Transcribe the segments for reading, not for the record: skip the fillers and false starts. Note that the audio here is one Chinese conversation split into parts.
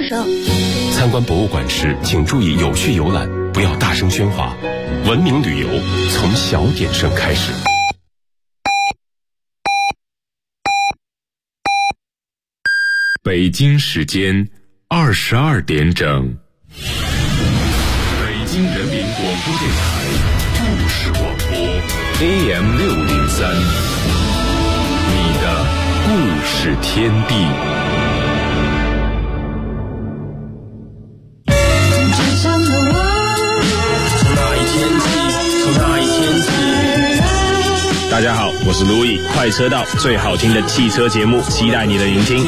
手。 参观博物馆时，请注意有序游览，不要大声喧哗。文明旅游从小点声开始。 北京时间22点整。北京人民广播电台故事广播 AM603， 你的故事天地。 大家好，我是路易，快车道最好听的汽车节目，期待你的聆听。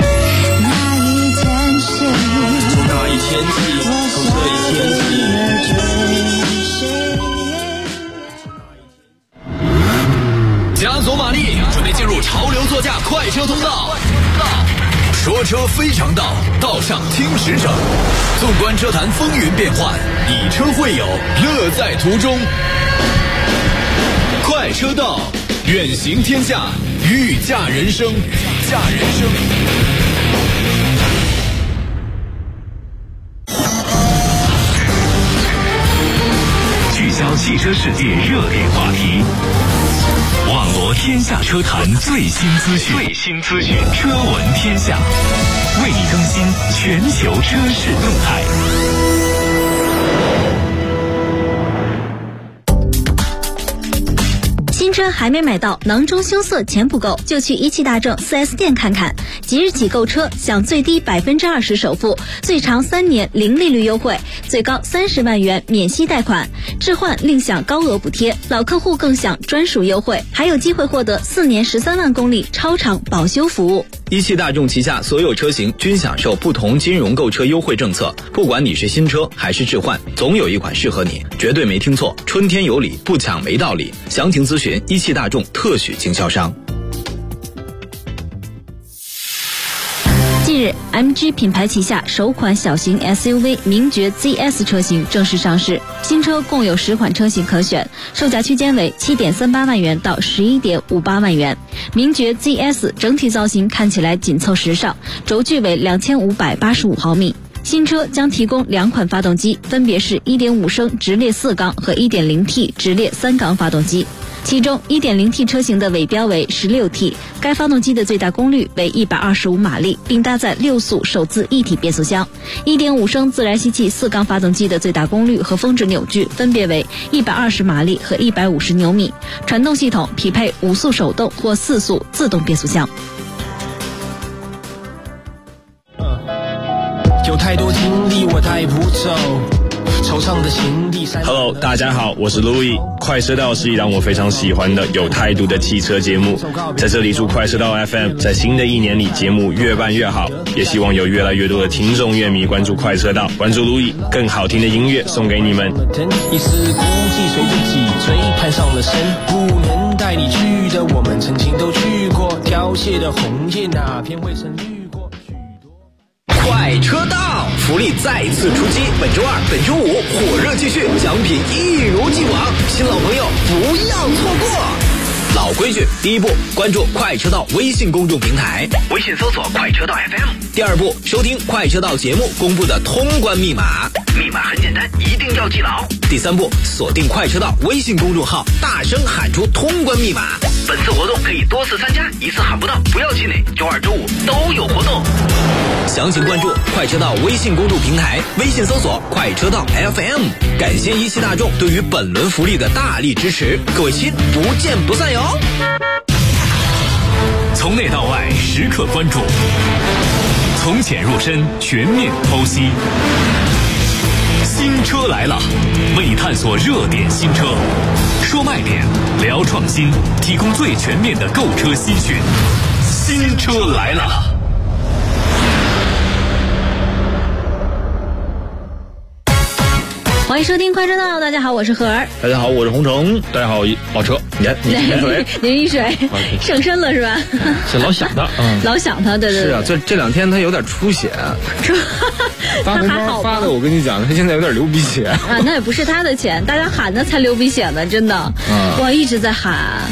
从那一天起，从这一天起，加足马力，准备进入潮流座驾快车通道。说车非常道，道上听实诚。纵观车坛风云变幻，以车会友，乐在途中。快车道，远行天下，御驾人生，驾人生。 聚焦汽车世界热点话题，网罗天下车坛最新资讯，车闻天下，为你更新全球车市动态。 新车还没买到，囊中羞涩钱不够，就去一汽大众 4S 店看看。即日起购车享最低 20% 首付，最长3年零利率优惠，最高30万元免息贷款，置换另享高额补贴，老客户更享专属优惠，还有机会获得4年13万公里超长保修服务。 一汽大众旗下所有车型均享受不同金融购车优惠政策，不管你是新车还是置换，总有一款适合你，绝对没听错，春天有礼，不抢没道理。详情咨询一汽大众特许经销商。 近日 MG 品牌旗下首款小型 SUV 名爵 ZS 车型正式上市，新车共有10款车型可选，售价区间为 7.38 万元到 11.58 万元。名爵 ZS 整体造型看起来紧凑时尚，轴距为2585毫米。新车将提供2款发动机，分别是 1.5 升直列4缸和 1.0T 直列3缸发动机。其中 1.0T 车型的尾标为 16T， 该发动机的最大功率为125马力，并搭载6速手自一体变速箱。1.5 升自然吸气4缸发动机的最大功率和峰值扭矩分别为120马力和150牛米，传动系统匹配5速手动或4速自动变速箱。 有太多经历我带不走 Hello， 大家好，我是 Louis。快车道是一档我非常喜欢的有态度的汽车节目，在这里祝快车道 FM 在新的一年里节目越办越好，也希望有越来越多的听众乐迷关注快车道，关注 Louis， 更好听的音乐送给你们。 一丝孤寂随着脊椎攀上了身，不能带你去的我们曾经都去过，凋谢的红叶哪片未曾绿过。 快车道福利再次出击，本周二、本周五火热继续，奖品一如既往，新老朋友不要错过。老规矩，第一步，关注快车道微信公众平台，微信搜索快车道 FM。第二步，收听快车道节目公布的通关密码，密码很简单，一定要记牢。第三步，锁定快车道微信公众号，大声喊出通关密码。本次活动可以多次参加，一次喊不到不要气馁，周二、周五都有活动。详情关注快车道微信公众平台，微信搜索快车道 FM。感谢一汽大众对于本轮福利的大力支持，各位亲，不见不散哟！ 从内到外时刻关注，从浅入深全面剖析。新车来了，为你探索热点新车，说卖点，聊创新，提供最全面的购车资讯。新车来了。 欢迎收听快车道，大家好，我是何儿。 大家好，我是洪城。大家好，老车，你淋水， 淋水，上身了是吧？ 是老想他， 老想他，对。 是啊，这2天他有点出血，发红包发的，我跟你讲，他现在有点流鼻血啊，那也不是他的钱，大家喊的才流鼻血呢，真的。我一直在喊。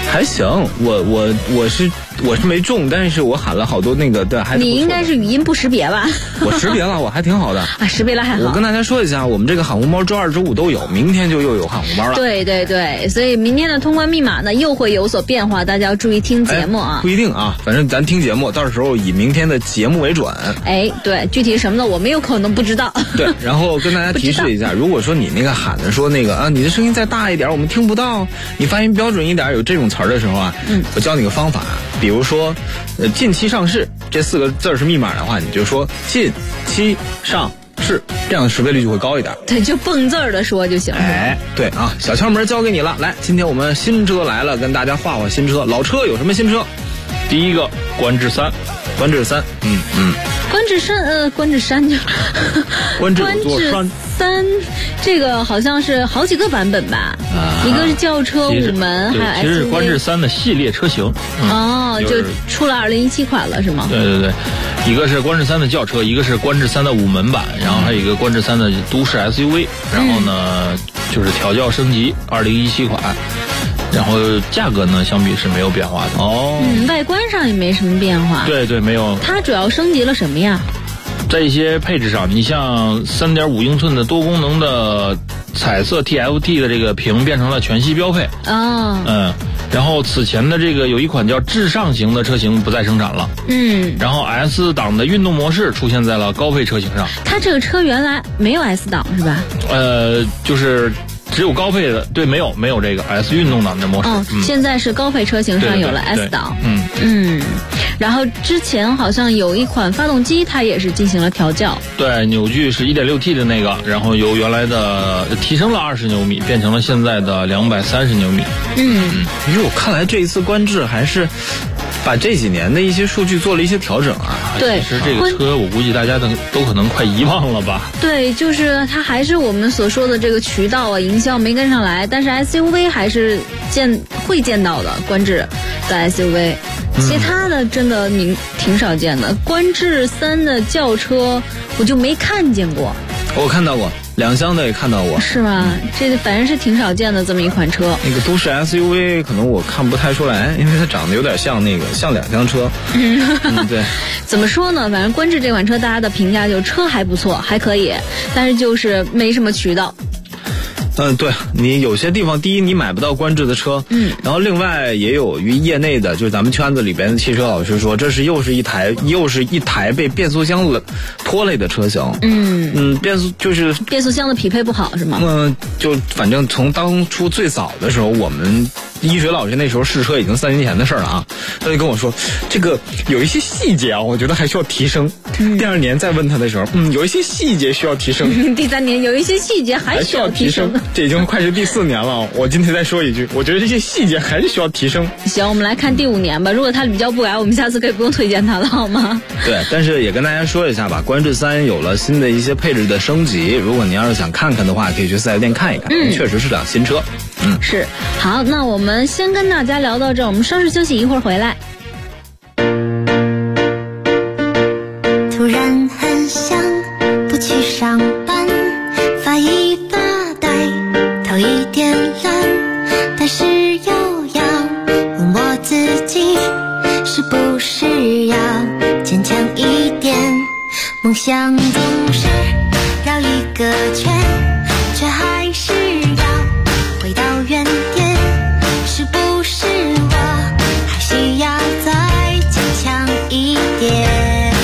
还行，我是没中，但是我喊了好多那个对，还你应该是语音不识别吧？ 我识别了，我还挺好的啊，识别了还好。 我跟大家说一下，我们这个喊红包周2、周5都有，明天就又有喊红包了。 对对对，所以明天的通关密码呢又会有所变化，大家要注意听节目啊。 不一定啊，反正咱听节目，到时候以明天的节目为准。 对，具体什么的我们有可能不知道。 对，然后跟大家提示一下，如果说你那个喊的说那个啊，你的声音再大一点，我们听不到，你发音标准一点，有这种词儿的时候啊，我教你个方法，比如说，近期上市这4个字是密码的话，你就说近期上市，这样的识别率就会高一点。 对，就蹦字儿的说就行了。 对啊，小窍门交给你了。来，今天我们新车来了，跟大家画新车。老车有什么新车？ 第一个观致3， 观致3， 观致山就观致3， 这个好像是好几个版本吧？一个是轿车5门，还有 SUV。 其实是观致3的系列车型。 就出了2017款了是吗？ 对，一个是观致3的轿车，一个是观致3的5门版，然后还有一个观致3的都市 SUV，然后呢就是调教升级2017款。然后价格呢，相比是没有变化的。 外观上也没什么变化。 对，没有。 它主要升级了什么呀？ 在一些配置上，你像3.5英寸的多功能的彩色 TFT 的这个屏变成了全系标配。然后此前的这个有一款叫至上型的车型不再生产了。然后 S 档的运动模式出现在了高配车型上。 它这个车原来没有 S 档是吧？ 就是只有高配的，对，没有这个 S 运动档的模式。 现在是高配车型上有了 S 档。然后之前好像有一款发动机，它也是进行了调教。 对，扭矩是 1.6T 的那个，然后由原来的提升了20牛米，变成了现在的230牛米。 我看来这一次观致还是把这几年的一些数据做了一些调整啊。 对， 其实这个车我估计大家都可能快遗忘了吧。 对，就是它还是我们所说的这个渠道啊，营销没跟上来，但是 SUV 还是会见到的，观致的 SUV。其他的真的你挺少见的，观致3的轿车我就没看见过。 我看到过，2厢的也看到过。是吗？这反正是挺少见的这么一款车。 那个都市 SUV 可能我看不太出来，因为它长得有点像2厢车。对。 怎么说呢？反正观致这款车大家的评价就是车还不错，还可以，但是就是没什么渠道。 对，你有些地方，第一你买不到观致的车，然后另外也有于业内的，就是咱们圈子里边的汽车老师说，这是又是一台被变速箱拖累的车型。变速箱的匹配不好是吗？就反正从当初最早的时候，我们一水老师那时候试车已经3年前的事了啊，他就跟我说，这个有一些细节啊，我觉得还需要提升。第2年再问他的时候，有一些细节需要提升。 第3年有一些细节还需要提升。 这已经快是第4年了，我今天再说一句，我觉得这些细节还是需要提升。 行，我们来看第5年吧。如果他屡教不改，我们下次可以不用推荐他了，好吗？ 对，但是也跟大家说一下吧，观致3有了新的一些配置的升级，如果你要是想看看的话，可以去4S店看一看。确实是辆新车。 是。好，那我们先跟大家聊到这儿，我们稍事休息，一会儿回来。 突然很想不去上班，发一发呆，头一点蓝，但是又要问我自己，是不是要坚强一点？梦想总是绕一个圈，却还是要回到原点，是不是我还需要再坚强一点？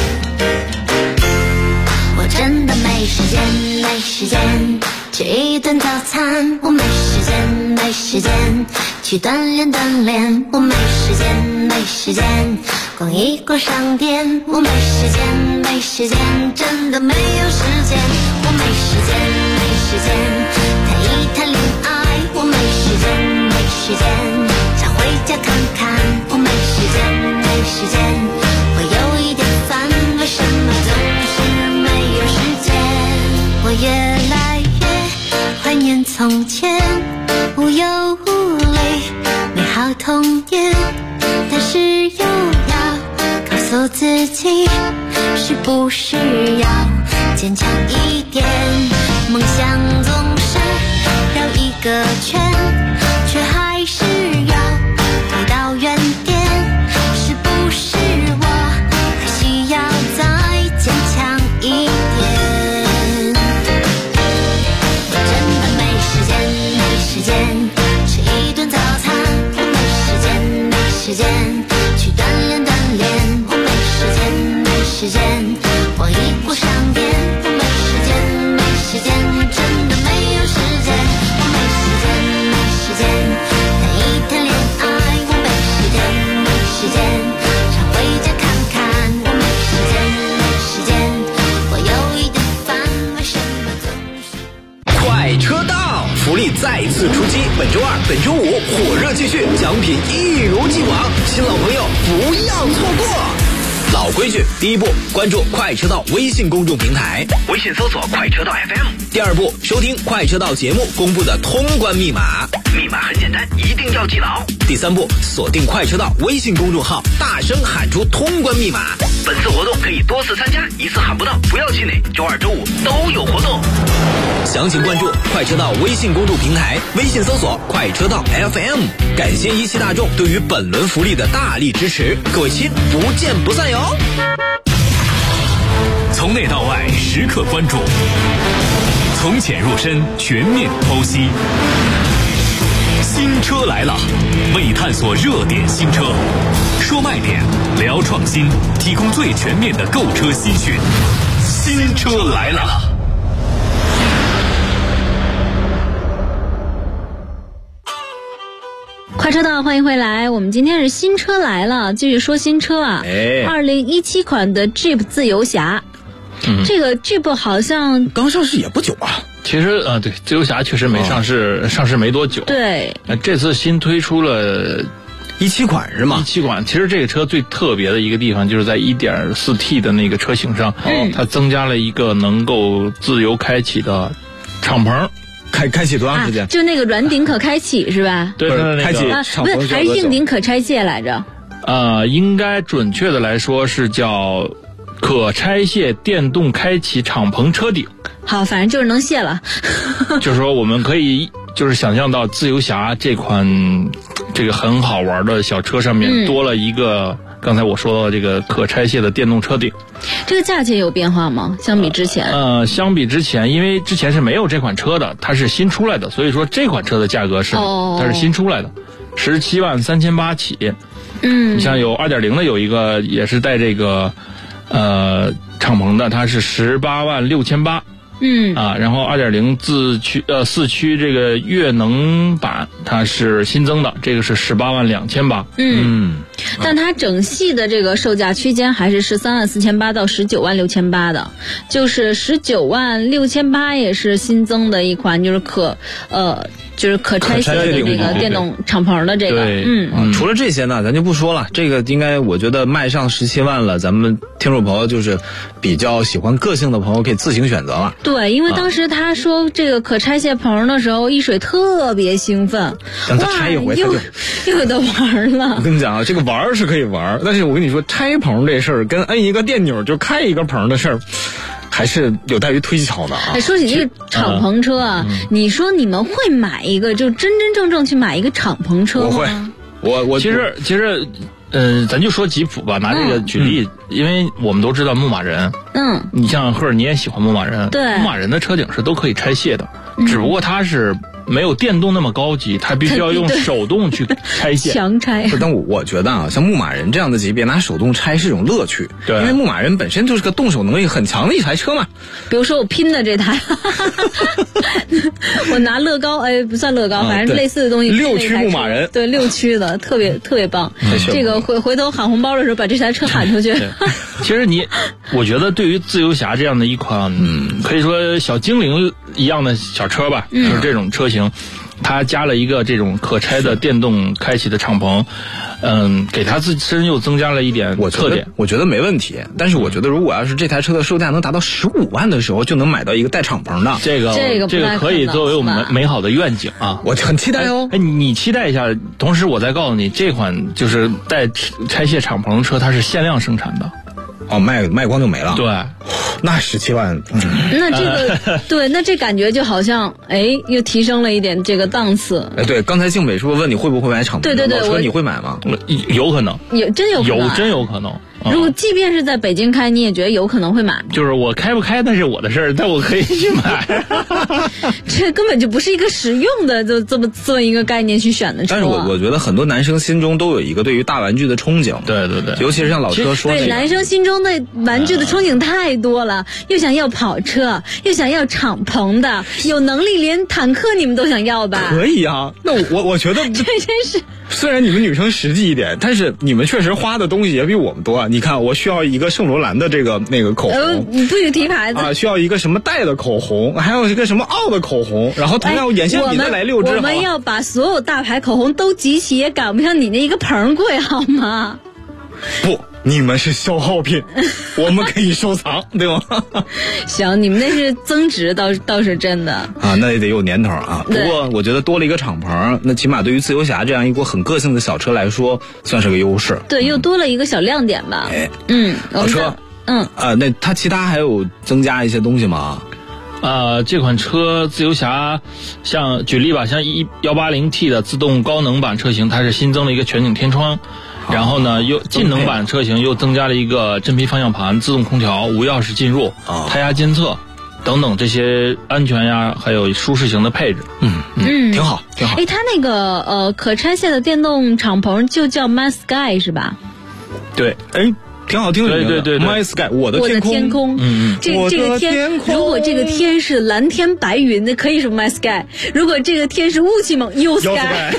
我真的没时间吃一顿早餐，我没时间去锻炼，我没时间逛一逛商店，我没时间真的没有时间，我没时间谈一谈恋爱，我没时间想回家看看，我没时间我有一点烦，为什么总是没有时间？我越来越怀念从前，无忧无虑美好童年，但是又要告诉自己，是不是要坚强一点？梦想总是绕一个圈，却还是要回次出击，本周二、本周五火热继续，奖品一如既往，新老朋友不要错过。老规矩，第一步，关注快车道微信公众平台，微信搜索快车道 FM。第二步，收听快车道节目公布的通关密码，密码很简单，一定要记牢。第三步，锁定快车道微信公众号，大声喊出通关密码。本次活动可以多次参加，一次喊不到不要气馁，周二、周五都有活动。详情关注快车道微信公众平台，微信搜索快车道 FM。感谢一汽大众对于本轮福利的大力支持，各位亲，不见不散哟！ 从内到外时刻关注，从浅入深全面剖析。新车来了，为探索热点新车，说卖点，聊创新，提供最全面的购车资讯。新车来了。 快车道，欢迎回来。我们今天是新车来了，继续说新车啊。2017款的 Jeep 自由侠，这个 Jeep 好像刚上市也不久啊。 其实对，自由侠确实没上市，上市没多久。 对， 这次新推出了 17款是吗 ？17款，其实这个车最特别的一个地方就是在 1.4T 的那个车型上，它增加了一个能够自由开启的敞篷。 开启多长时间？ 就那个软顶可开启是吧？ 对， 开启不是，还是硬顶可拆卸来着？ 应该准确的来说是叫可拆卸电动开启敞篷车顶。 好，反正就是能卸了。 就是说，我们可以就是想象到自由侠这款这个很好玩的小车上面多了一个。刚才我说到这个可拆卸的电动车顶， 这个价钱有变化吗？相比之前？ 相比之前，因为之前是没有这款车的，它是新出来的，所以说这款车的价格是它是新出来的，173800起。你像有 2.0 的有一个也是带这个敞篷的，它是186800。然后 2.0 4驱这个悦能版它是新增的，这个是182800。 但它整系的这个售价区间还是134800到196800的，就是196800也是新增的一款，就是可拆卸的这个电动敞篷的这个。 除了这些呢，咱就不说了。这个应该我觉得卖上17万了，咱们听众朋友就是比较喜欢个性的朋友可以自行选择了。 对，因为当时他说这个可拆卸棚的时候，一水特别兴奋， 但他拆一回他就又有的玩了。 我跟你讲啊，这个玩是可以玩，但是我跟你说，拆棚这事儿跟摁一个电钮就开一个棚的事儿。还是有待于推敲的啊！ 说起这个敞篷车啊，你说你们会买一个就真真正正去买一个敞篷车吗？ 我其实咱就说吉普吧，拿这个举例，因为我们都知道牧马人，你像赫尔你也喜欢牧马人， 对， 牧马人的车顶是都可以拆卸的，只不过它是没有电动那么高级，它必须要用手动去拆卸， 强拆。 但我觉得啊，像牧马人这样的级别，拿手动拆是一种乐趣。对，因为牧马人本身就是个动手能力很强的一台车嘛。 比如说我拼的这台，我拿乐高，不算乐高，反正类似的东西。 6驱牧马人， 对，6驱的，特别棒。这个回头喊红包的时候，把这台车喊出去。 其实我觉得对于自由侠这样的一款，可以说小精灵一样的小车吧，就是这种车型。它加了一个这种可拆的电动开启的敞篷，给它自身又增加了一点特点。 我觉得没问题，但是我觉得如果要是这台车的售价能达到15万的时候，就能买到一个带敞篷的， 这个可以作为我们美好的愿景啊！ 我很期待哦。 你期待一下，同时我再告诉你，这款就是带拆卸敞篷车，它是限量生产的。 卖光就没了。 对， 那17万， 那这个对，那这感觉就好像又提升了一点这个档次。 对，刚才静美说问你会不会买敞篷， 对， 老车你会买吗？ 有可能， 真有可能。如果即便是在北京开，你也觉得有可能会买？ 就是我开不开那是我的事儿，但我可以去买。 这根本就不是一个实用的，就这么一个概念去选的车。 但是我觉得很多男生心中都有一个对于大玩具的憧憬。 对， 尤其是像老车说对男生心中的玩具的憧憬太多了，又想要跑车，又想要敞篷的，有能力连坦克你们都想要吧？ 可以啊，那我觉得这真是。 虽然你们女生实际一点，但是你们确实花的东西也比我们多。你看，我需要一个圣罗兰的那个口红， 你不许提牌子啊，需要一个什么黛的口红，还有一个什么奥的口红，然后同样眼线笔再来6支。 我们要把所有大牌口红都集齐，也赶不上你那一个盆贵，好吗？ 不。你们是消耗品，我们可以收藏，对吗？ 行，你们那是增值，倒是真的啊，那也得有年头啊。不过我觉得多了一个敞篷，那起码对于自由侠这样一股很个性的小车来说，算是个优势。 对，又多了一个小亮点吧。 好车，那它其他还有增加一些东西吗？ 这款车自由侠，像举例吧，像180T 的自动高能版车型，它是新增了一个全景天窗。然后呢，又近能版车型又增加了一个真皮方向盘、自动空调、无钥匙进入、胎压监测等等这些安全呀，还有舒适型的配置。 挺好，挺好。 它那个可拆卸的电动敞篷就叫 My Sky 是吧？ 对， 挺好听的。 对 My Sky， 我的天空。这个天，如果这个天是蓝天白云，那可以是 My Sky； 如果这个天是雾气蒙 ，You Sky。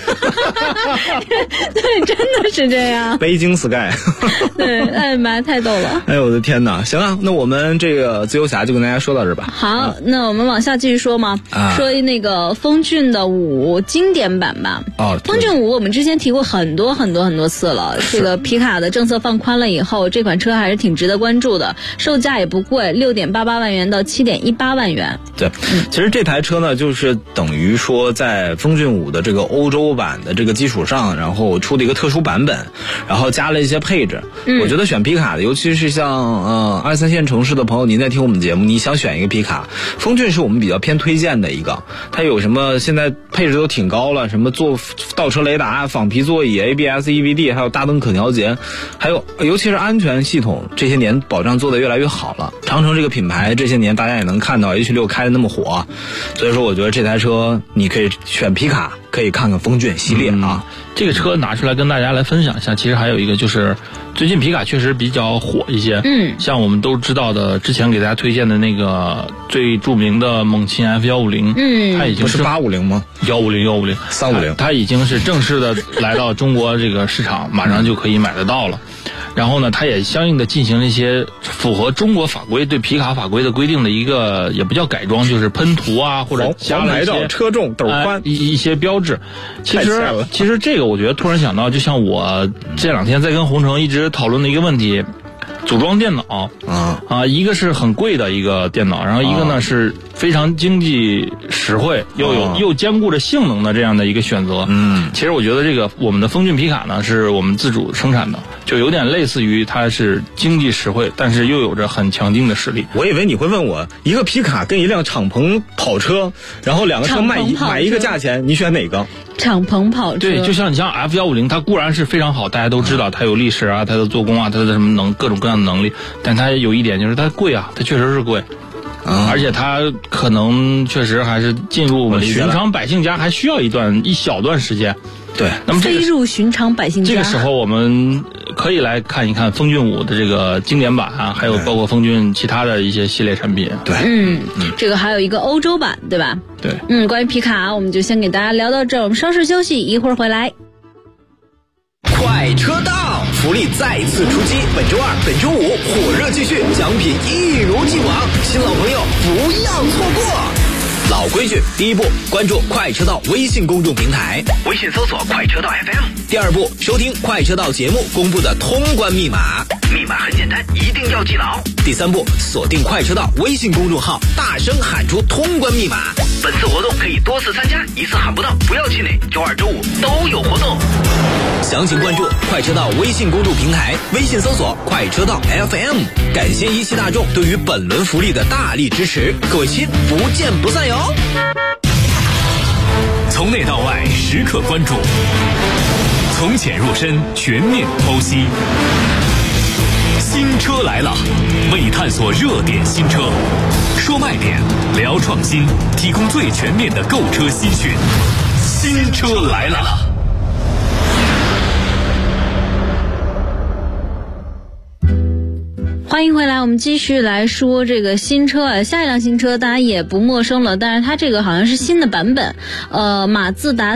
对，真的是这样。 北京 Sky。 对，妈，太逗了。 哎呦我的天哪！行啊，那我们这个自由侠就跟大家说到这儿吧。 好，那我们往下继续说嘛。说那个风骏的5经典版吧。风骏5我们之前提过很多次了。这个皮卡的政策放宽了以后，这款车还是挺值得关注的，售价也不贵，6.88万元到7.18万元。 对，其实这台车呢，就是等于说在风骏5的这个欧洲版的这个基础上，然后出的一个特殊版本，然后加了一些配置。我觉得选皮卡的，尤其是像2、3线城市的朋友，您在听我们节目，你想选一个皮卡，风骏是我们比较偏推荐的一个。它有什么现在配置都挺高了，什么倒车雷达、仿皮座椅、ABS EBD， 还有大灯可调节，还有尤其是安全系统，这些年保障做得越来越好了。长城这个品牌这些年大家也能看到 H6 开得那么火，所以说我觉得这台车你可以选皮卡，可以看看风骏系列啊。 这个车拿出来跟大家来分享一下。其实还有一个就是最近皮卡确实比较火一些，像我们都知道的之前给大家推荐的那个最著名的猛禽 F150，它已经是850吗 ？150 350，它已经是正式的来到中国这个市场，马上就可以买得到了。然后呢，它也相应的进行了一些符合中国法规对皮卡法规的规定的一个，也不叫改装，就是喷涂啊，或者加了一些车重斗宽一些标志。其实这个我觉得突然想到，就像我这2天在跟洪城一直讨论的一个问题。组装电脑一个是很贵的一个电脑，然后一个呢是非常经济实惠又兼顾着性能的这样的一个选择。其实我觉得这个我们的风骏皮卡呢是我们自主生产的，就有点类似于它是经济实惠，但是又有着很强劲的实力。 我以为你会问我一个皮卡跟一辆敞篷跑车，然后2个车买一个价钱，你选哪个？ 敞篷跑车。 对，就像你像 F150，它固然是非常好，大家都知道它有历史啊，它的做工啊，它的什么各种各样的能力，但它有一点就是它贵啊，它确实是贵。而且它可能确实还是进入寻常百姓家还需要一小段时间。 对， 那么飞入寻常百姓家。 这个时候我们可以来看一看风骏5的这个经典版啊，还有包括风骏其他的一些系列产品。 对， 这个还有一个欧洲版，对吧？ 对， 关于皮卡，我们就先给大家聊到这儿，我们稍事休息，一会儿回来。 快车道，福利再次出击！本周2、本周5火热继续，奖品一如既往，新老朋友不要错过。老规矩，第一步，关注快车道微信公众平台，微信搜索快车道 FM。第二步，收听快车道节目公布的通关密码，密码很简单，一定要记牢。第三步，锁定快车道微信公众号，大声喊出通关密码。本次活动可以多次参加，一次喊不到不要气馁，周2、周5都有活动。详情关注快车道微信公众平台，微信搜索快车道 FM。感谢一汽大众对于本轮福利的大力支持，各位亲，不见不散哟！ 从内到外时刻关注，从浅入深全面剖析。新车来了，为探索热点新车，说卖点，聊创新，提供最全面的购车新讯。新车来了。 欢欢迎回来，我们继续来说这个新车啊，下一辆新车大家也不陌生了，但是它这个好像是新的版本，马自达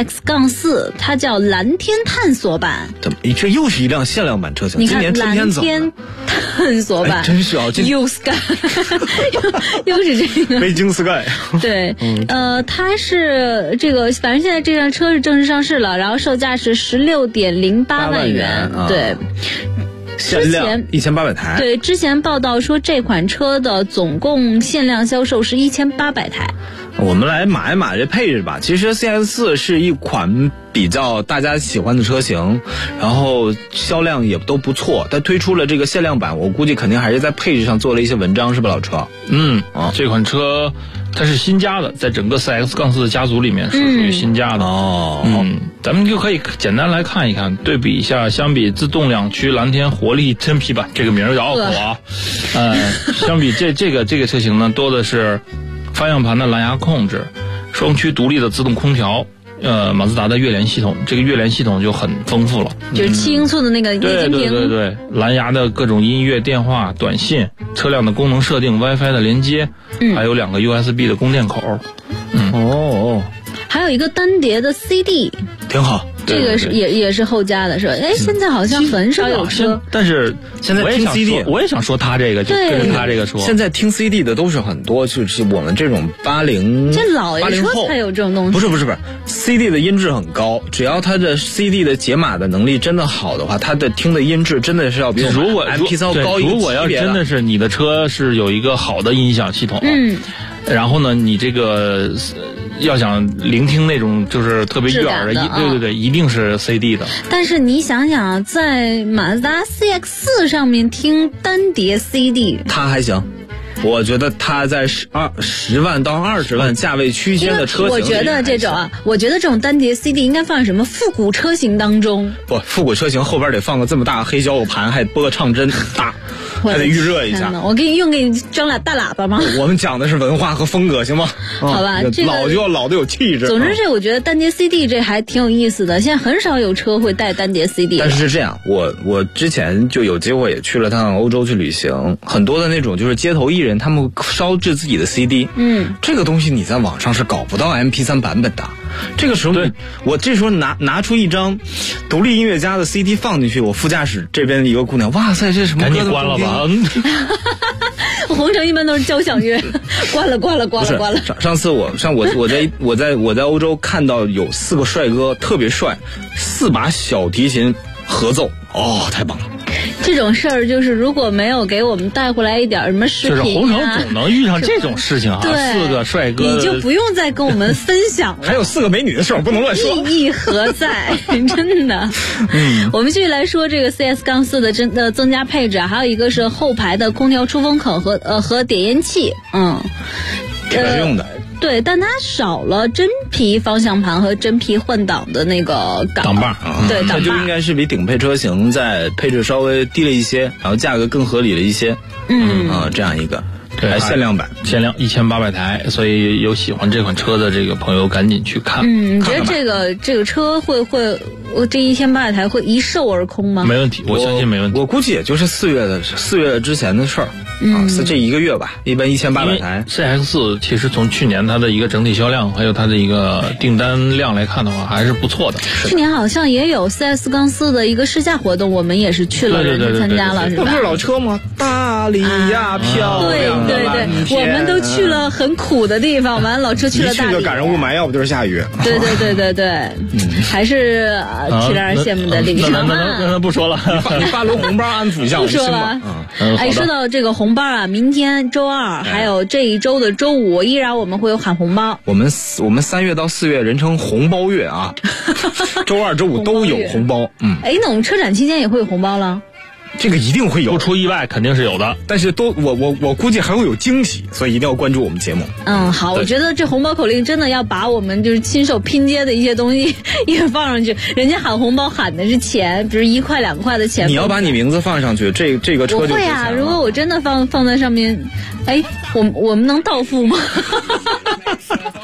CX-4， 它叫蓝天探索版。 怎么这又是一辆限量版车型？ 你看今年春天走蓝天探索版， 真是啊， 又 Sky， 又是这个北京 Sky。 对，它是这个，反正现在这辆车是正式上市了，然后售价是16.08万元，对。 限量1800台。 对，之前报道说这款车的总共限量销售是1800台。 我们来码一码这配置吧。其实 CX-4 是一款比较大家喜欢的车型，然后销量也都不错。它推出了这个限量版，我估计肯定还是在配置上做了一些文章，是吧，老车？ 这款车它是新加的，在整个 CX-4 的家族里面是属于新加的。咱们就可以简单来看一看，对比一下，相比自动两驱蓝天活力真皮版，这个名儿有点拗口啊。相比这个车型呢，多的是方向盘的蓝牙控制，双区独立的自动空调，马自达的悦联系统，这个悦联系统就很丰富了， 就是7英寸的那个液晶屏， 对，蓝牙的各种音乐、电话、短信，车辆的功能设定、WiFi 的连接，还有2个 USB 的供电口。 还有一个单碟的 CD， 挺好。 这个是也是后加的，是吧？现在好像很少有车， 但是现在听 CD， 我也想说他这个，就跟着他这个说。 现在听 CD 的都是很多，就是我们这种80， 这老爷车才有这种东西。 不是 ，CD 的音质很高，只要它的 CD 的解码的能力真的好的话，它的听的音质真的是要比我们 MP3 高一个级别的。 如果要真的是你的车是有一个好的音响系统，然后呢，你这个要想聆听那种就是特别悦耳的，对，一定是 CD 的。 但是你想想，在马自达 CX-4 上面听单碟 CD， 它还行。我觉得它在10万到20万价位区间的车型， 我觉得这种单碟 CD 应该放在什么复古车型当中。 不，复古车型后边得放个这么大黑胶盘，还播个唱针大，还得预热一下。 我给你装俩大喇叭吗？ 我们讲的是文化和风格，行吗？ 好吧， 老就要老的有气质。 总之我觉得单碟 CD 这还挺有意思的，现在很少有车会带单碟 CD。 但是这样，我之前就有机会也去了趟欧洲去旅行，很多的那种就是街头艺人，他们烧制自己的 CD， 这个东西你在网上是搞不到 MP3 版本的。这个时候我这时候拿出一张独立音乐家的 CD 放进去，我副驾驶这边的一个姑娘，哇塞，这什么歌？ 赶紧关了吧。 红城一般都是交响乐，关了。 上次我在欧洲看到有4个帅哥特别帅，4把小提琴合奏，太棒了。 这种事儿就是如果没有给我们带回来一点什么视频， 就是红城总能遇上这种事情啊。4个帅哥， 你就不用再跟我们分享了。 还有4个美女的事儿不能乱说， 意义何在？真的。我们继续来说这个 CS-4 的增加配置啊，还有一个是后排的空调出风口和点烟器， 给它用的。 对，但它少了真皮方向盘和真皮换挡的那个挡把， 对，挡把它就应该是比顶配车型在配置稍微低了一些，然后价格更合理了一些，这样一个。 对， 还限量版， 限量1800台，所以有喜欢这款车的这个朋友赶紧去看。 你觉得这个车会这1800台会一售而空吗？ 没问题，我相信没问题。 我估计也就是4月之前的事儿。这1个月吧，一般1800台。 CX-4其实从去年它的一个整体销量，还有它的一个订单量来看的话，还是不错的。 去年好像也有 CS-4的一个试驾活动，我们也是去了人去参加了，是吧？ 那不是老车吗？大理呀，漂亮！ 对，我们都去了很苦的地方，完老车去了大理。 去就赶上雾霾，要不就是下雨。 对，还是挺让人羡慕的地方。 那不说了， 你发轮红包安抚一下我的心吧。 说到这个红包啊，明天周2还有这一周的周5，依然我们会有喊红包。 我们3月到4月人称红包月啊，周2、周5都有红包。 那我们车展期间也会有红包了。 这个一定会有， 不出意外肯定是有的， 但是我估计还会有惊喜，所以一定要关注我们节目。 好，我觉得这红包口令真的要把我们就是亲手拼接的一些东西也放上去。人家喊红包喊的是钱，比如1块2块的钱。 你要把你名字放上去，这个车就会啊。如果我真的放在上面，我们能到付吗？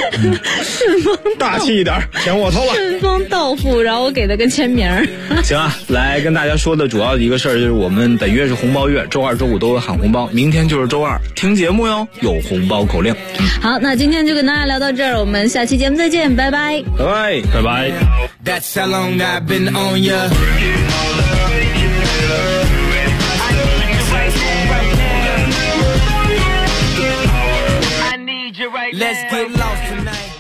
顺丰大气一点，钱我掏了。 顺丰到付，然后我给他个签名。 行啊，来跟大家说的主要的一个事儿就是我们本月是红包月，周二、周五都有喊红包，明天就是周二，听节目哟，有红包口令。 好，那今天就跟大家聊到这儿，我们下期节目再见，拜拜， 拜拜， 拜拜。 That's how long I've been on ya. Let's get lost tonight.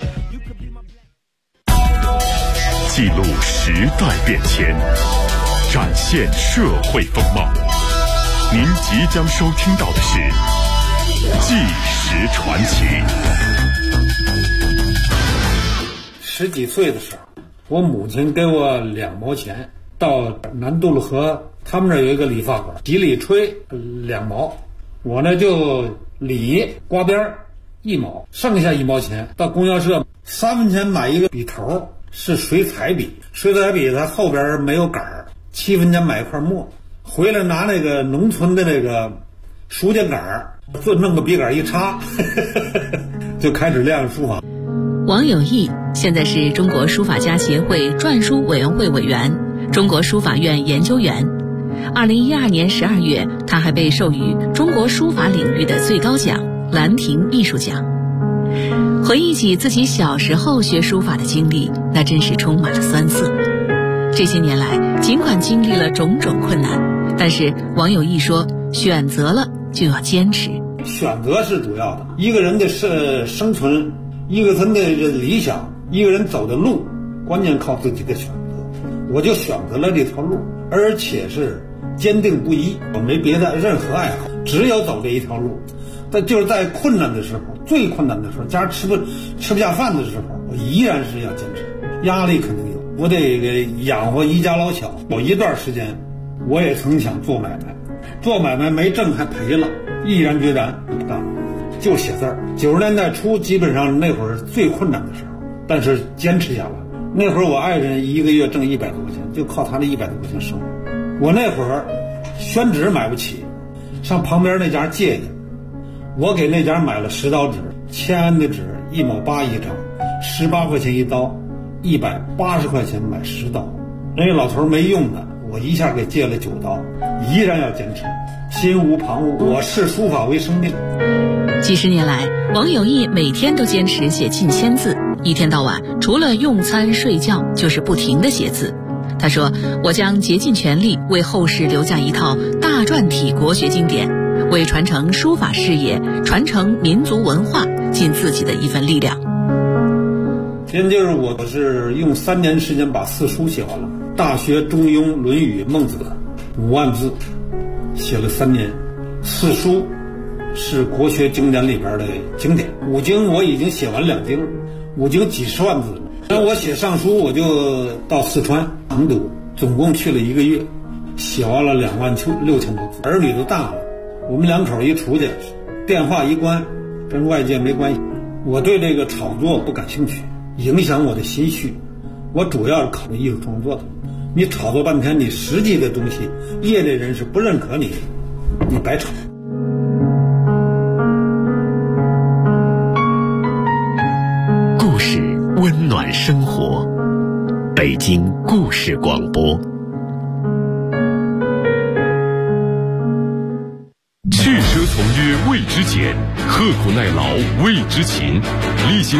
记录时代变迁，展现社会风貌。您即将收听到的是《纪实传奇》。 10几岁的时候，我母亲给我2毛钱，到南渡路河，他们那儿有一个理发馆，洗理吹2毛，我呢就理刮边1毛，剩下1毛钱到供销社3分钱买一个笔头，是水彩笔，水彩笔它后边没有杆儿，7分钱买一块墨，回来拿那个农村的那个书架杆儿，就弄个笔杆一插，就开始练书法。 王有义现在是中国书法家协会篆书委员会委员、中国书法院研究员。2012年12月，他还被授予中国书法领域的最高奖兰亭艺术奖。回忆起自己小时候学书法的经历，那真是充满了酸涩。这些年来，尽管经历了种种困难，但是王有义说，选择了就要坚持。 选择是主要的，一个人的生存，一个人的理想，一个人走的路，关键靠自己的选择。我就选择了这条路，而且是坚定不移，我没别的任何爱好，只有走这一条路。但就是在困难的时候，最困难的时候，家吃不下饭的时候，我依然是要坚持。压力肯定有，我得给养活一家老小。有一段时间，我也曾想做买卖，做买卖没挣还赔了，毅然决然不干，就写字儿。90年代初，基本上那会儿最困难的时候，但是坚持下来。那会儿我爱人1个月挣100多块钱，就靠他那100多块钱生活。我那会儿宣纸买不起，上旁边那家借去。我给那家买了10刀纸，签安的纸1毛8一张，18块钱一刀，180块钱买10刀。那个老头没用的，我一下给借了9刀，依然要坚持，心无旁骛。我视书法为生命。 几十年来，王有义每天都坚持写近1000字，一天到晚除了用餐睡觉，就是不停地写字。他说：“我将竭尽全力为后世留下一套大篆体国学经典，为传承书法事业、传承民族文化尽自己的一份力量。” 现就是我是用3年时间把4书写完了，《大学》《中庸》《论语》《孟子》5万字，写了3年。4书是国学经典里边的经典，5经我已经写完2经，5经几十万字了。那我写上书，我就到四川成都，总共去了1个月，写完了26000多字。儿女都大了，我们2口一出去，电话一关，跟外界没关系。我对这个炒作不感兴趣，影响我的心绪。我主要是考虑艺术创作的。你炒作半天，你实际的东西，业内人士不认可你，你白炒。 故事温暖生活，北京故事广播。去奢从约谓之俭，刻苦耐劳谓之勤，力行